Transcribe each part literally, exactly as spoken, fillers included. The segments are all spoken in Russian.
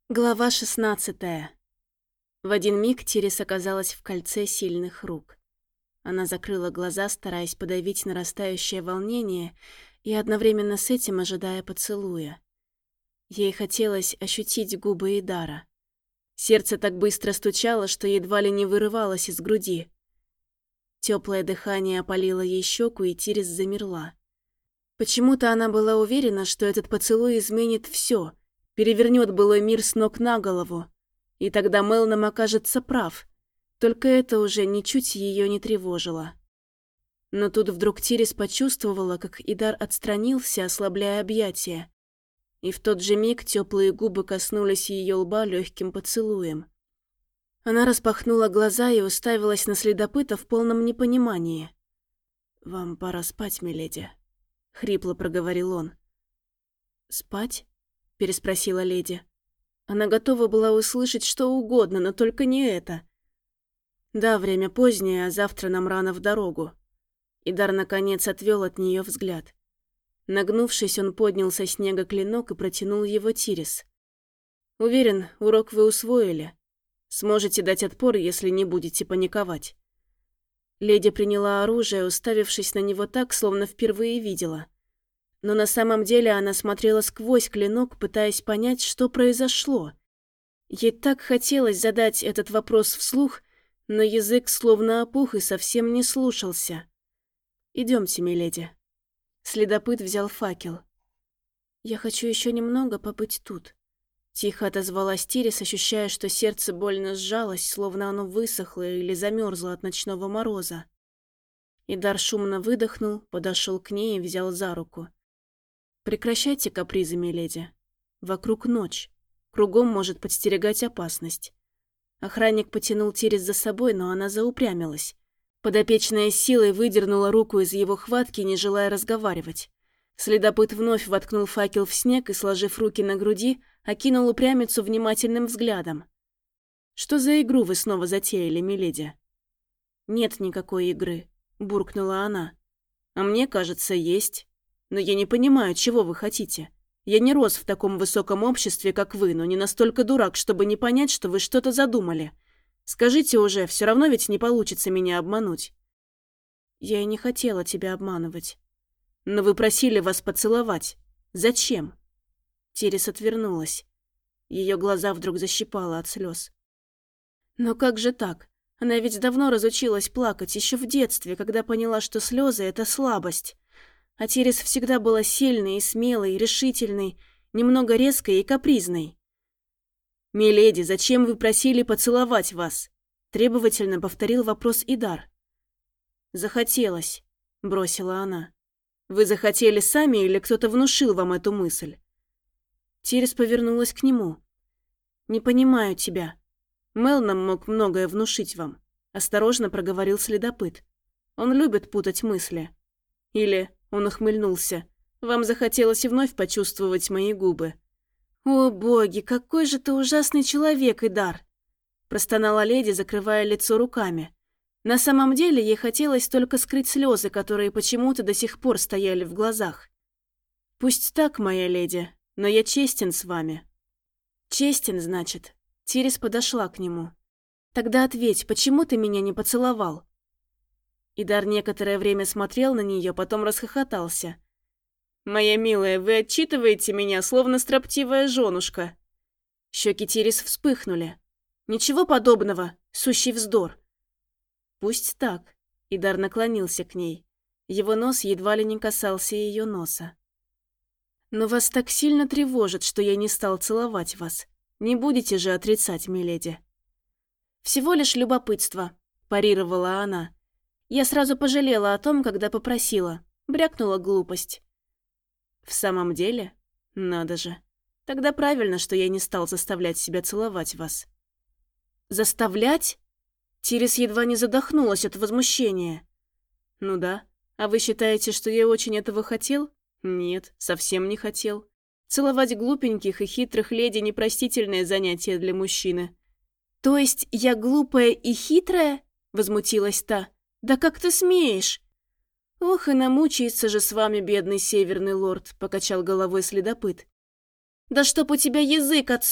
Глава шестнадцатая. В один миг Тирис оказалась в кольце сильных рук. Она закрыла глаза, стараясь подавить нарастающее волнение и одновременно с этим ожидая поцелуя. Ей хотелось ощутить губы Идара. Сердце так быстро стучало, что едва ли не вырывалось из груди. Теплое дыхание опалило ей щеку, и Тирис замерла. Почему-то она была уверена, что этот поцелуй изменит все, перевернет былой мир с ног на голову. И тогда Мелном окажется прав. Только это уже ничуть ее не тревожило. Но тут вдруг Тирис почувствовала, как Идар отстранился, ослабляя объятия. И в тот же миг теплые губы коснулись ее лба легким поцелуем. Она распахнула глаза и уставилась на следопыта в полном непонимании. «Вам пора спать, миледи», — хрипло проговорил он. «Спать?» — переспросила леди. Она готова была услышать что угодно, но только не это. «Да, время позднее, а завтра нам рано в дорогу». Идар наконец отвел от нее взгляд. Нагнувшись, он поднял со снега клинок и протянул его Тирис. «Уверен, урок вы усвоили. Сможете дать отпор, если не будете паниковать». Леди приняла оружие, уставившись на него так, словно впервые видела. Но на самом деле она смотрела сквозь клинок, пытаясь понять, что произошло. Ей так хотелось задать этот вопрос вслух, но язык словно опух и совсем не слушался. «Идемте, миледи». Следопыт взял факел. «Я хочу еще немного побыть тут», — тихо отозвалась Тирис, ощущая, что сердце больно сжалось, словно оно высохло или замерзло от ночного мороза. Идар шумно выдохнул, подошел к ней и взял за руку. «Прекращайте капризы, миледи. Вокруг ночь. Кругом может подстерегать опасность». Охранник потянул Тирис за собой, но она заупрямилась. Подопечная силой выдернула руку из его хватки, не желая разговаривать. Следопыт вновь воткнул факел в снег и, сложив руки на груди, окинул упрямицу внимательным взглядом. «Что за игру вы снова затеяли, миледи?» «Нет никакой игры», — буркнула она. «А мне кажется, есть. Но я не понимаю, чего вы хотите. Я не рос в таком высоком обществе, как вы, но не настолько дурак, чтобы не понять, что вы что-то задумали. Скажите уже, все равно ведь не получится меня обмануть». «Я и не хотела тебя обманывать». «Но вы просили вас поцеловать. Зачем?» Тирис отвернулась. Ее глаза вдруг защипало от слез. «Но как же так? Она ведь давно разучилась плакать, еще в детстве, когда поняла, что слезы — это слабость. А Тирис всегда была сильной и смелой, решительной, немного резкой и капризной». «Миледи, зачем вы просили поцеловать вас?» — требовательно повторил вопрос Идар. «Захотелось», — бросила она. «Вы захотели сами или кто-то внушил вам эту мысль?» Тирис повернулась к нему. «Не понимаю тебя. Мелном мог многое внушить вам», — осторожно проговорил следопыт. «Он любит путать мысли». Или, он ухмыльнулся, «вам захотелось вновь почувствовать мои губы». «О, боги, какой же ты ужасный человек, Идар!» простонала леди, закрывая лицо руками. На самом деле ей хотелось только скрыть слезы, которые почему-то до сих пор стояли в глазах. «Пусть так, моя леди, но я честен с вами». «Честен, значит?» Тирис подошла к нему. «Тогда ответь, почему ты меня не поцеловал?» Идар некоторое время смотрел на нее, потом расхохотался. «Моя милая, вы отчитываете меня, словно строптивая женушка». Щеки Тирис вспыхнули. «Ничего подобного, сущий вздор». «Пусть так», — Идар наклонился к ней. Его нос едва ли не касался ее носа. «Но вас так сильно тревожит, что я не стал целовать вас. Не будете же отрицать, миледи?» «Всего лишь любопытство», — парировала она. «Я сразу пожалела о том, когда попросила. Брякнула глупость». «В самом деле? Надо же. Тогда правильно, что я не стал заставлять себя целовать вас». «Заставлять?» Тирис едва не задохнулась от возмущения. «Ну да. А вы считаете, что я очень этого хотел? Нет, совсем не хотел. Целовать глупеньких и хитрых леди – непростительное занятие для мужчины». «То есть я глупая и хитрая?» – возмутилась та. «Да как ты смеешь?» «Ох, и намучается же с вами, бедный северный лорд», — покачал головой следопыт. «Да чтоб у тебя язык отсох!» —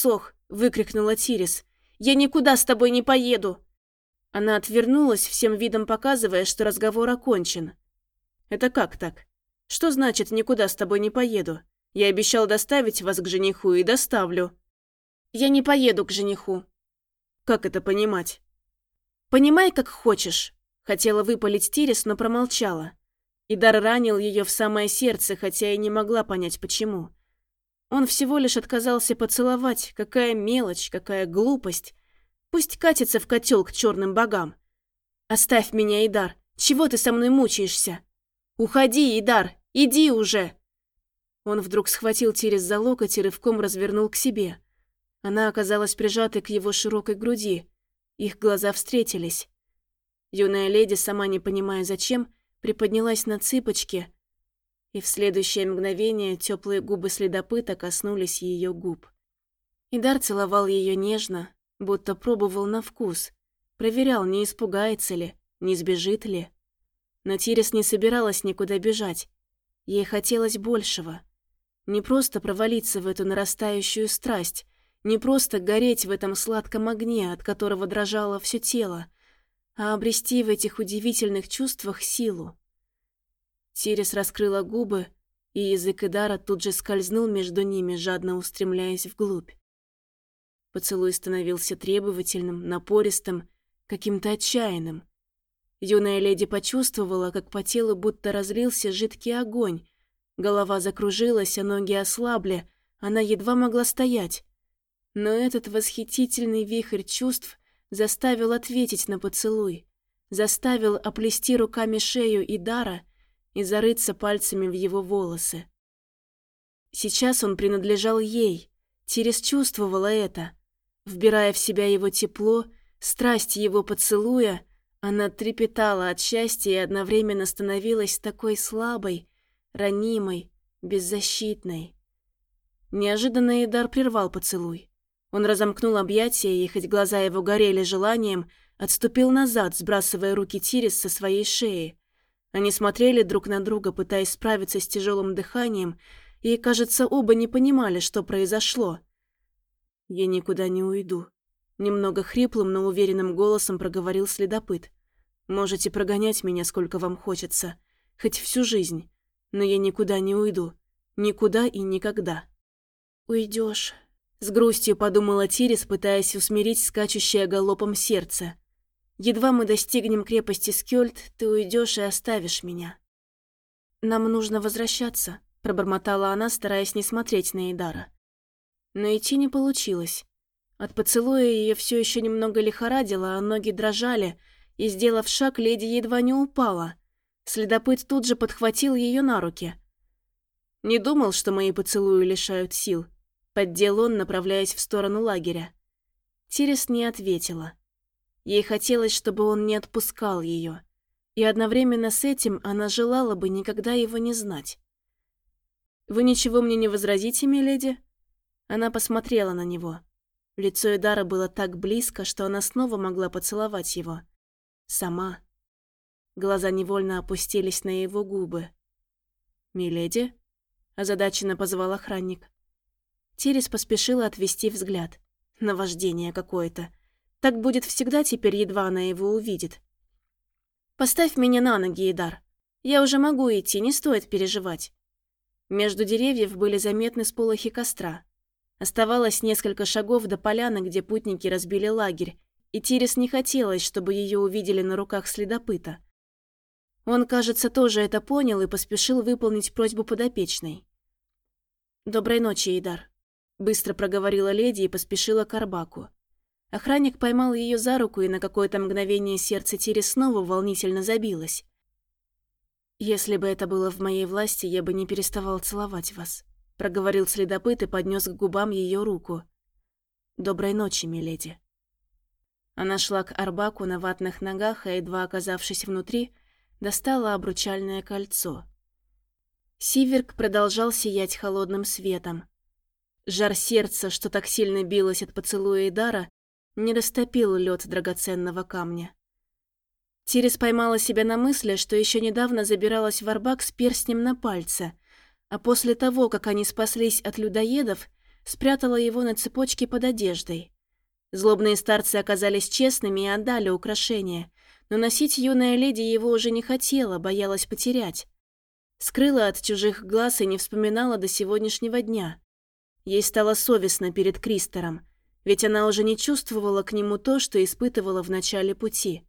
выкрикнула Тирис. «Я никуда с тобой не поеду!» Она отвернулась, всем видом показывая, что разговор окончен. «Это как так? Что значит «никуда с тобой не поеду»? Я обещал доставить вас к жениху и доставлю». «Я не поеду к жениху». «Как это понимать?» «Понимай, как хочешь», — хотела выпалить Тирис, но промолчала. Идар ранил ее в самое сердце, хотя и не могла понять, почему. Он всего лишь отказался поцеловать. Какая мелочь, какая глупость. Пусть катится в котел к черным богам. «Оставь меня, Идар. Чего ты со мной мучаешься? Уходи, Идар, иди уже!» Он вдруг схватил Тирис за локоть и рывком развернул к себе. Она оказалась прижатой к его широкой груди. Их глаза встретились. Юная леди, сама не понимая зачем, приподнялась на цыпочки, и в следующее мгновение теплые губы следопыта коснулись ее губ. Идар целовал ее нежно, будто пробовал на вкус, проверял, не испугается ли, не сбежит ли. Но Тирис не собиралась никуда бежать. Ей хотелось большего. Не просто провалиться в эту нарастающую страсть, не просто гореть в этом сладком огне, от которого дрожало все тело, а обрести в этих удивительных чувствах силу. Тирис раскрыла губы, и язык Идара тут же скользнул между ними, жадно устремляясь вглубь. Поцелуй становился требовательным, напористым, каким-то отчаянным. Юная леди почувствовала, как по телу будто разлился жидкий огонь. Голова закружилась, а ноги ослабли, она едва могла стоять. Но этот восхитительный вихрь чувств заставил ответить на поцелуй, заставил оплести руками шею Идара и зарыться пальцами в его волосы. Сейчас он принадлежал ей. Тирис чувствовала это. Вбирая в себя его тепло, страсть его поцелуя, она трепетала от счастья и одновременно становилась такой слабой, ранимой, беззащитной. Неожиданно Идар прервал поцелуй. Он разомкнул объятия, и хоть глаза его горели желанием, отступил назад, сбрасывая руки Тирис со своей шеи. Они смотрели друг на друга, пытаясь справиться с тяжелым дыханием, и, кажется, оба не понимали, что произошло. «Я никуда не уйду», — немного хриплым, но уверенным голосом проговорил следопыт. «Можете прогонять меня, сколько вам хочется, хоть всю жизнь, но я никуда не уйду, никуда и никогда». «Уйдешь», — с грустью подумала Тирис, пытаясь усмирить скачущее галопом сердце. «Едва мы достигнем крепости Скёльд, ты уйдешь и оставишь меня». «Нам нужно возвращаться», — пробормотала она, стараясь не смотреть на Идара. Но идти не получилось. От поцелуя ее все еще немного лихорадило, а ноги дрожали, и, сделав шаг, леди едва не упала. Следопыт тут же подхватил ее на руки. «Не думал, что мои поцелуи лишают сил», — поддел он, направляясь в сторону лагеря. Тирис не ответила. Ей хотелось, чтобы он не отпускал ее, и одновременно с этим она желала бы никогда его не знать. «Вы ничего мне не возразите, миледи?» Она посмотрела на него. Лицо Идара было так близко, что она снова могла поцеловать его. Сама. Глаза невольно опустились на его губы. «Миледи?» – озадаченно позвал охранник. Тирис поспешила отвести взгляд. Наваждение какое-то. Так будет всегда теперь, едва она его увидит. «Поставь меня на ноги, Идар. Я уже могу идти, не стоит переживать». Между деревьев были заметны сполохи костра. Оставалось несколько шагов до поляны, где путники разбили лагерь, и Тирис не хотелось, чтобы ее увидели на руках следопыта. Он, кажется, тоже это понял и поспешил выполнить просьбу подопечной. «Доброй ночи, Идар», — быстро проговорила леди и поспешила к Арбаку. Охранник поймал ее за руку, и на какое-то мгновение сердце Тирис снова волнительно забилось. «Если бы это было в моей власти, я бы не переставал целовать вас», — проговорил следопыт и поднес к губам ее руку. «Доброй ночи, миледи». Она шла к Арбаку на ватных ногах, а едва оказавшись внутри, достала обручальное кольцо. Сиверк продолжал сиять холодным светом. Жар сердца, что так сильно билось от поцелуя Идара, не растопил лед драгоценного камня. Тирис поймала себя на мысли, что еще недавно забиралась в Арбак с перстнем на пальце, а после того, как они спаслись от людоедов, спрятала его на цепочке под одеждой. Злобные старцы оказались честными и отдали украшение, но носить юная леди его уже не хотела, боялась потерять. Скрыла от чужих глаз и не вспоминала до сегодняшнего дня. Ей стало совестно перед Кристором, ведь она уже не чувствовала к нему то, что испытывала в начале пути.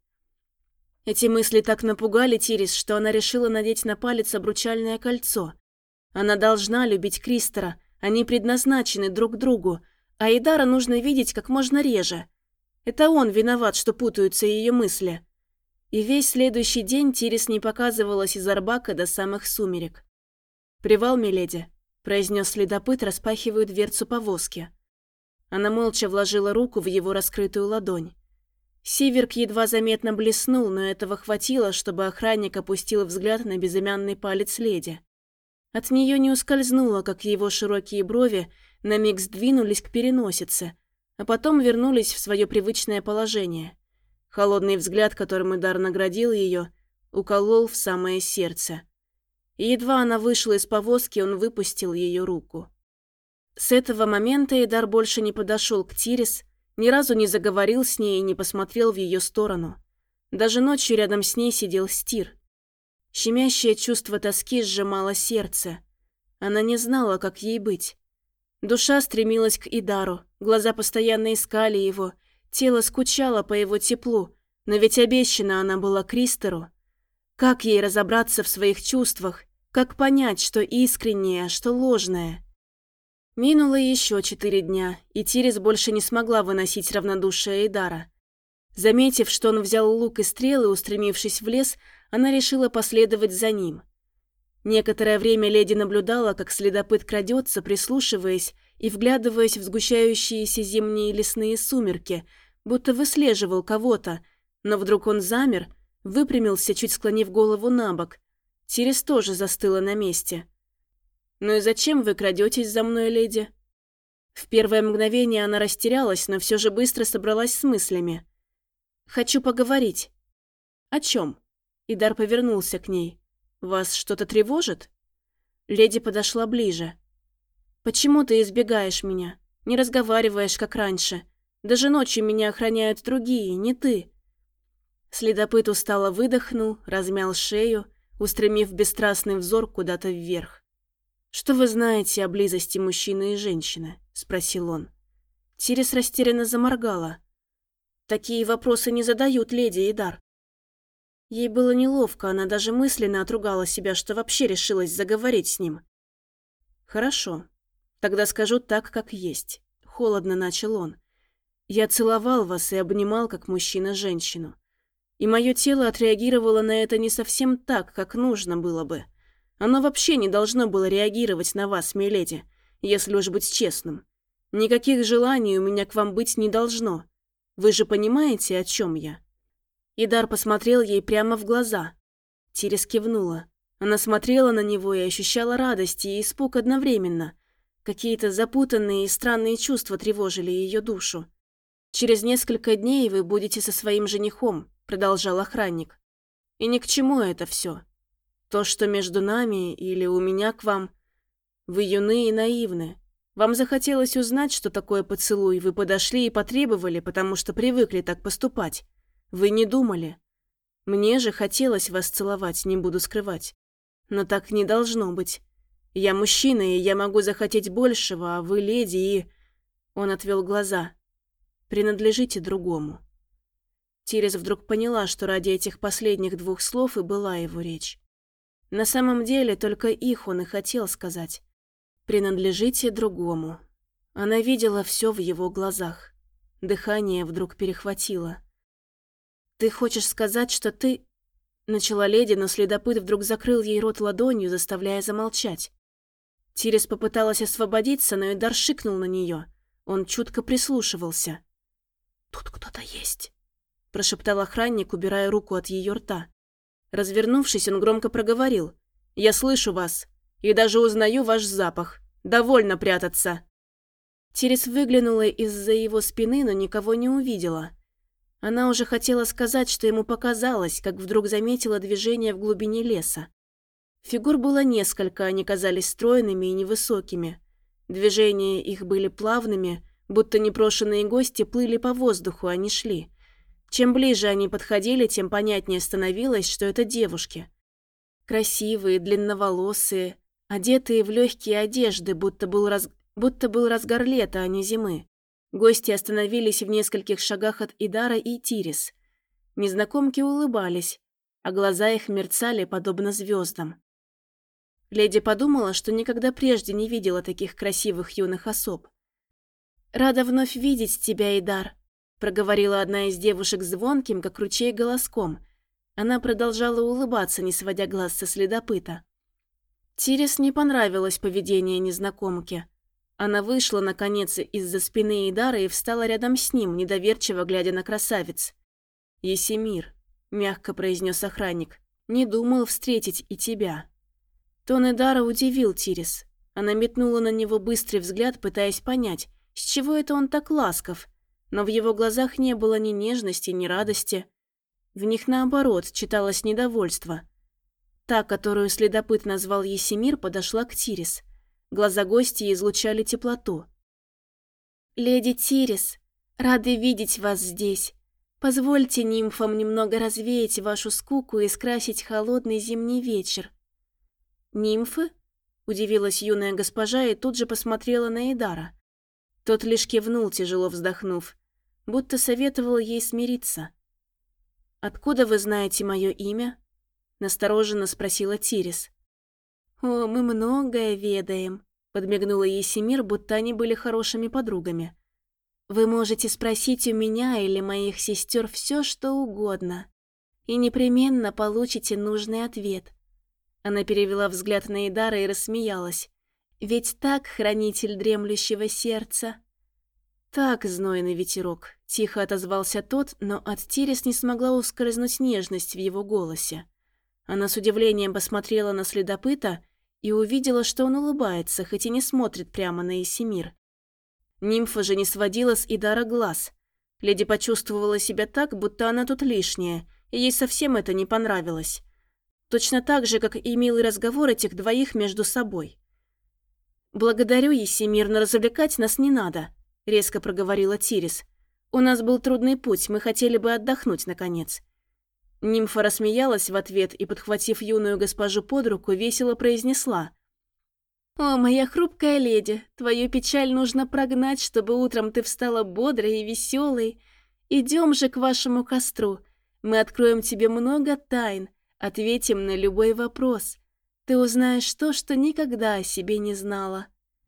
Эти мысли так напугали Тирис, что она решила надеть на палец обручальное кольцо. Она должна любить Кристора, они предназначены друг другу, а Эйдара нужно видеть как можно реже. Это он виноват, что путаются ее мысли. И весь следующий день Тирис не показывалась из Арбака до самых сумерек. «Привал, миледи», — произнес следопыт, распахивая дверцу повозки. Она молча вложила руку в его раскрытую ладонь. Сиверк едва заметно блеснул, но этого хватило, чтобы охранник опустил взгляд на безымянный палец леди. От нее не ускользнуло, как его широкие брови на миг сдвинулись к переносице, а потом вернулись в свое привычное положение. Холодный взгляд, которым Идар наградил ее, уколол в самое сердце. И едва она вышла из повозки, он выпустил ее руку. С этого момента Идар больше не подошел к Тирис, ни разу не заговорил с ней и не посмотрел в ее сторону. Даже ночью рядом с ней сидел Стир. Щемящее чувство тоски сжимало сердце. Она не знала, как ей быть. Душа стремилась к Идару, глаза постоянно искали его, тело скучало по его теплу, но ведь обещана она была Кристору. Как ей разобраться в своих чувствах, как понять, что искреннее, а что ложное? Минуло еще четыре дня, и Тирис больше не смогла выносить равнодушие Эйдара. Заметив, что он взял лук и стрелы, устремившись в лес, она решила последовать за ним. Некоторое время леди наблюдала, как следопыт крадется, прислушиваясь и вглядываясь в сгущающиеся зимние лесные сумерки, будто выслеживал кого-то, но вдруг он замер, выпрямился, чуть склонив голову на бок. Тирис тоже застыла на месте. «Ну и зачем вы крадетесь за мной, леди?» В первое мгновение она растерялась, но все же быстро собралась с мыслями. «Хочу поговорить». «О чем?» Идар повернулся к ней. «Вас что-то тревожит?» Леди подошла ближе. «Почему ты избегаешь меня? Не разговариваешь, как раньше. Даже ночью меня охраняют другие, не ты». Следопыт устало выдохнул, размял шею, устремив бесстрастный взор куда-то вверх. «Что вы знаете о близости мужчины и женщины?» – спросил он. Тирис растерянно заморгала. «Такие вопросы не задают леди Идар». Ей было неловко, она даже мысленно отругала себя, что вообще решилась заговорить с ним. «Хорошо, тогда скажу так, как есть», – холодно начал он. «Я целовал вас и обнимал, как мужчина женщину. И мое тело отреагировало на это не совсем так, как нужно было бы. Оно вообще не должно было реагировать на вас, миледи, если уж быть честным. Никаких желаний у меня к вам быть не должно. Вы же понимаете, о чем я?» Идар посмотрел ей прямо в глаза. Тирис кивнула. Она смотрела на него и ощущала радость и испуг одновременно. Какие-то запутанные и странные чувства тревожили ее душу. «Через несколько дней вы будете со своим женихом», — продолжал охранник. «И ни к чему это все. То, что между нами или у меня к вам. Вы юны и наивны. Вам захотелось узнать, что такое поцелуй, вы подошли и потребовали, потому что привыкли так поступать. Вы не думали. Мне же хотелось вас целовать, не буду скрывать. Но так не должно быть. Я мужчина, и я могу захотеть большего, а вы леди и...» Он отвел глаза. «Принадлежите другому». Тирис вдруг поняла, что ради этих последних двух слов и была его речь. На самом деле, только их он и хотел сказать. «Принадлежите другому». Она видела все в его глазах. Дыхание вдруг перехватило. «Ты хочешь сказать, что ты...» Начала леди, но следопыт вдруг закрыл ей рот ладонью, заставляя замолчать. Тирис попыталась освободиться, но Эйдар шикнул на нее. Он чутко прислушивался. «Тут кто-то есть», – прошептал охранник, убирая руку от ее рта. Развернувшись, он громко проговорил. «Я слышу вас и даже узнаю ваш запах. Довольно прятаться». Тирис выглянула из-за его спины, но никого не увидела. Она уже хотела сказать, что ему показалось, как вдруг заметила движение в глубине леса. Фигур было несколько, они казались стройными и невысокими. Движения их были плавными, будто непрошенные гости плыли по воздуху, а не шли. Чем ближе они подходили, тем понятнее становилось, что это девушки. Красивые, длинноволосые, одетые в легкие одежды, будто был, раз... будто был разгар лета, а не зимы. Гости остановились в нескольких шагах от Идара и Тирис. Незнакомки улыбались, а глаза их мерцали, подобно звездам. Леди подумала, что никогда прежде не видела таких красивых юных особ. «Рада вновь видеть тебя, Идар», — проговорила одна из девушек звонким, как ручей, голоском. Она продолжала улыбаться, не сводя глаз со следопыта. Тирис не понравилось поведение незнакомки. Она вышла, наконец, из-за спины Идара и встала рядом с ним, недоверчиво глядя на красавиц. «Есемир», — мягко произнес охранник, — «не думал встретить и тебя». Тон Идара удивил Тирис. Она метнула на него быстрый взгляд, пытаясь понять, с чего это он так ласков, но в его глазах не было ни нежности, ни радости. В них, наоборот, читалось недовольство. Та, которую следопыт назвал Есемир, подошла к Тирис. Глаза гостьи излучали теплоту. «Леди Тирис, рады видеть вас здесь. Позвольте нимфам немного развеять вашу скуку и скрасить холодный зимний вечер». «Нимфы?» – удивилась юная госпожа и тут же посмотрела на Идара. Тот лишь кивнул, тяжело вздохнув, будто советовал ей смириться. «Откуда вы знаете мое имя?» – настороженно спросила Тирис. «О, мы многое ведаем», – подмигнула Есемир, будто они были хорошими подругами. «Вы можете спросить у меня или моих сестер все, что угодно, и непременно получите нужный ответ». Она перевела взгляд на Идара и рассмеялась. «Ведь так, хранитель дремлющего сердца?» «Так, знойный ветерок», — тихо отозвался тот, но от Тирис не смогла ускользнуть нежность в его голосе. Она с удивлением посмотрела на следопыта и увидела, что он улыбается, хоть и не смотрит прямо на Есемир. Нимфа же не сводила с Идара глаз. Леди почувствовала себя так, будто она тут лишняя, и ей совсем это не понравилось. Точно так же, как и милый разговор этих двоих между собой. «Благодарю, Есемир, но развлекать нас не надо», — резко проговорила Тирис. «У нас был трудный путь, мы хотели бы отдохнуть, наконец». Нимфа рассмеялась в ответ и, подхватив юную госпожу под руку, весело произнесла: «О, моя хрупкая леди, твою печаль нужно прогнать, чтобы утром ты встала бодрой и веселой. Идем же к вашему костру, мы откроем тебе много тайн, ответим на любой вопрос. Ты узнаешь то, что никогда о себе не знала».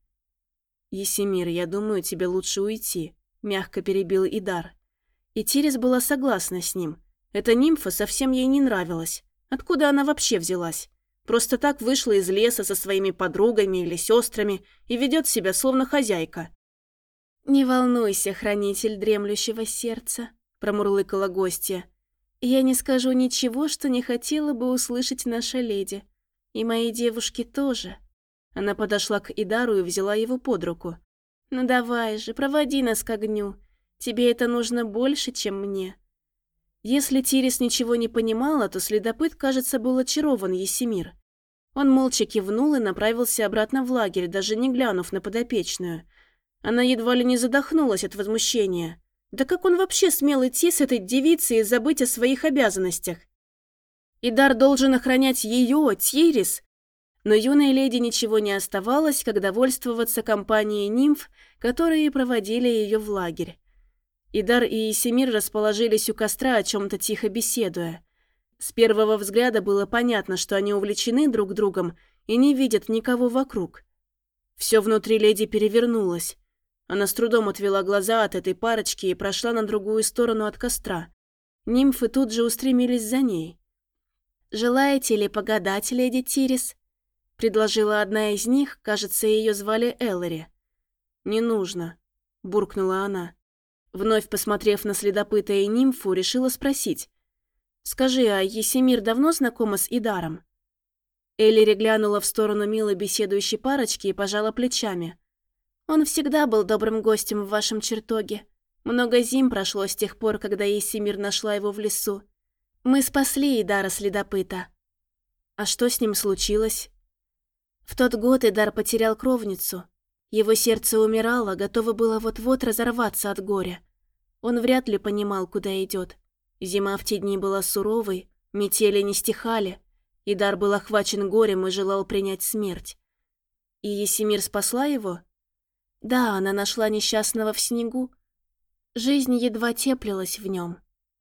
«Есемир, я думаю, тебе лучше уйти», — мягко перебил Идар. И Тирис была согласна с ним. Эта нимфа совсем ей не нравилась. Откуда она вообще взялась? Просто так вышла из леса со своими подругами или сестрами и ведет себя словно хозяйка. «Не волнуйся, хранитель дремлющего сердца», — промурлыкала гостья. «Я не скажу ничего, что не хотела бы услышать наша леди. И мои девушки тоже». Она подошла к Идару и взяла его под руку. «Ну давай же, проводи нас к огню. Тебе это нужно больше, чем мне». Если Тирис ничего не понимала, то следопыт, кажется, был очарован Есемир. Он молча кивнул и направился обратно в лагерь, даже не глянув на подопечную. Она едва ли не задохнулась от возмущения. Да как он вообще смел идти с этой девицей и забыть о своих обязанностях? Идар должен охранять ее, Тирис. Но юной леди ничего не оставалось, как довольствоваться компанией нимф, которые проводили ее в лагерь. Идар и Есемир расположились у костра, о чем-то тихо беседуя. С первого взгляда было понятно, что они увлечены друг другом и не видят никого вокруг. Все внутри леди перевернулось. Она с трудом отвела глаза от этой парочки и прошла на другую сторону от костра. Нимфы тут же устремились за ней. «Желаете ли погадать, леди Тирис?» — предложила одна из них, кажется, ее звали Эллари. «Не нужно», — буркнула она. Вновь посмотрев на следопыта и нимфу, решила спросить: «Скажи, а Есемир давно знакома с Идаром?» Эллири глянула в сторону мило беседующей парочки и пожала плечами. «Он всегда был добрым гостем в вашем чертоге. Много зим прошло с тех пор, когда Есемир нашла его в лесу. Мы спасли Идара следопыта». «А что с ним случилось?» «В тот год Идар потерял кровницу. Его сердце умирало, готово было вот-вот разорваться от горя. Он вряд ли понимал, куда идет. Зима в те дни была суровой, метели не стихали, Идар был охвачен горем и желал принять смерть. И Есимир спасла его? Да, она нашла несчастного в снегу. Жизнь едва теплилась в нем.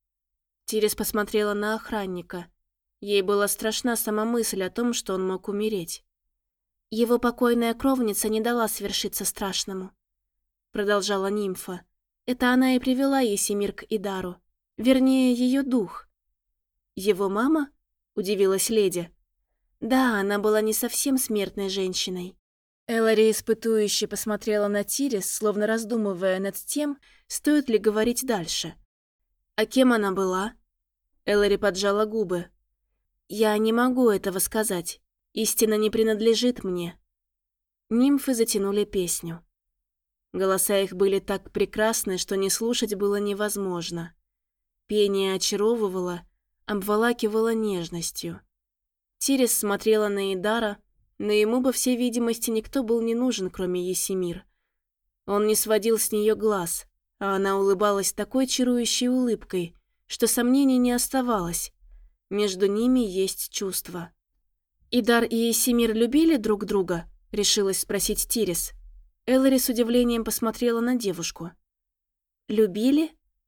Тирис посмотрела на охранника. Ей была страшна сама мысль о том, что он мог умереть. Его покойная кровница не дала свершиться страшному. Продолжала нимфа. Это она и привела Есимир к Идару. Вернее, ее дух. Его мама? Удивилась леди. Да, она была не совсем смертной женщиной. Элари испытующе посмотрела на Тирис, словно раздумывая над тем, стоит ли говорить дальше. А кем она была? Элари поджала губы. Я не могу этого сказать. Истина не принадлежит мне. Нимфы затянули песню. Голоса их были так прекрасны, что не слушать было невозможно. Пение очаровывало, обволакивало нежностью. Тирис смотрела на Идара, но ему, по всей видимости, никто был не нужен, кроме Есимир. Он не сводил с нее глаз, а она улыбалась такой чарующей улыбкой, что сомнений не оставалось. Между ними есть чувства. «Идар и Есимир любили друг друга?» — решилась спросить Тирис. Элари с удивлением посмотрела на девушку. «Любили?»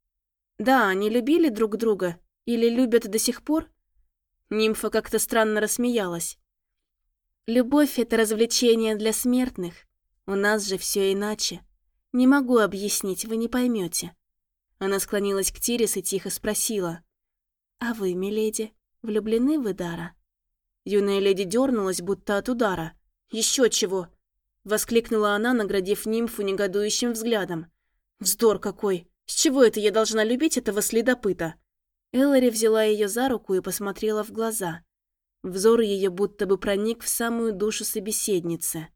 «Да, они любили друг друга. Или любят до сих пор?» Нимфа как-то странно рассмеялась. «Любовь — это развлечение для смертных. У нас же все иначе. Не могу объяснить, вы не поймете». Она склонилась к Тирис и тихо спросила. «А вы, миледи, влюблены в Идара?» Юная леди дернулась, будто от удара. «Еще чего!» — воскликнула она, наградив нимфу негодующим взглядом. «Вздор какой! С чего это я должна любить этого следопыта?» Элари взяла ее за руку и посмотрела в глаза. Взор ее будто бы проник в самую душу собеседницы.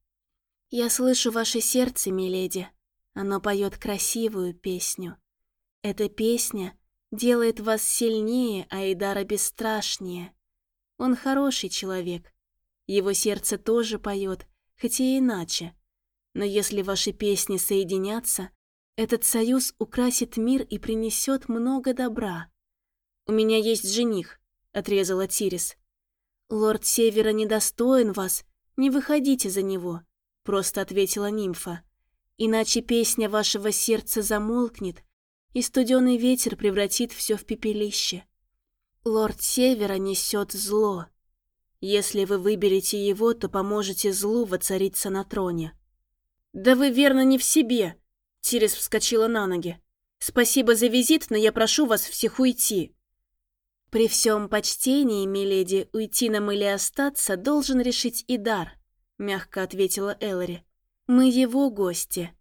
«Я слышу ваше сердце, миледи. Оно поет красивую песню. Эта песня делает вас сильнее, а Идара бесстрашнее. Он хороший человек. Его сердце тоже поет, хоть и иначе. Но если ваши песни соединятся, этот союз украсит мир и принесет много добра. У меня есть жених», — отрезала Тирис. «Лорд Севера недостоин вас, не выходите за него», — просто ответила нимфа. «Иначе песня вашего сердца замолкнет, и студеный ветер превратит все в пепелище. Лорд Севера несет зло. Если вы выберете его, то поможете злу воцариться на троне». «Да вы верно не в себе», — Тирис вскочила на ноги. «Спасибо за визит, но я прошу вас всех уйти». «При всем почтении, миледи, уйти нам или остаться должен решить Идар», — мягко ответила Элари. «Мы его гости».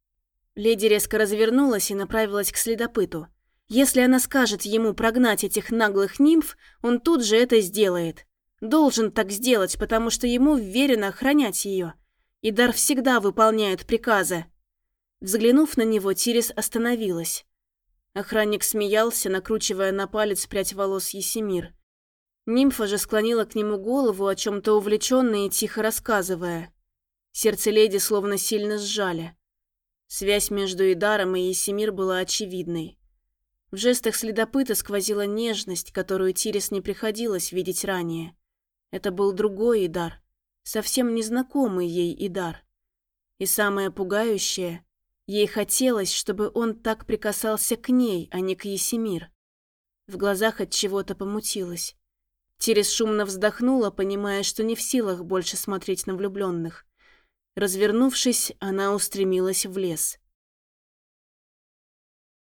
Леди резко развернулась и направилась к следопыту. Если она скажет ему прогнать этих наглых нимф, он тут же это сделает. Должен так сделать, потому что ему вверено охранять ее. Идар всегда выполняет приказы. Взглянув на него, Тирис остановилась. Охранник смеялся, накручивая на палец прядь волос Есимир. Нимфа же склонила к нему голову, о чем-то увлеченно и тихо рассказывая. Сердце леди словно сильно сжали. Связь между Идаром и Есимир была очевидной. В жестах следопыта сквозила нежность, которую Тирис не приходилось видеть ранее. Это был другой Идар, совсем незнакомый ей Идар. И самое пугающее, ей хотелось, чтобы он так прикасался к ней, а не к Есимир. В глазах от чего-то помутилось. Тирис шумно вздохнула, понимая, что не в силах больше смотреть на влюбленных. Развернувшись, она устремилась в лес.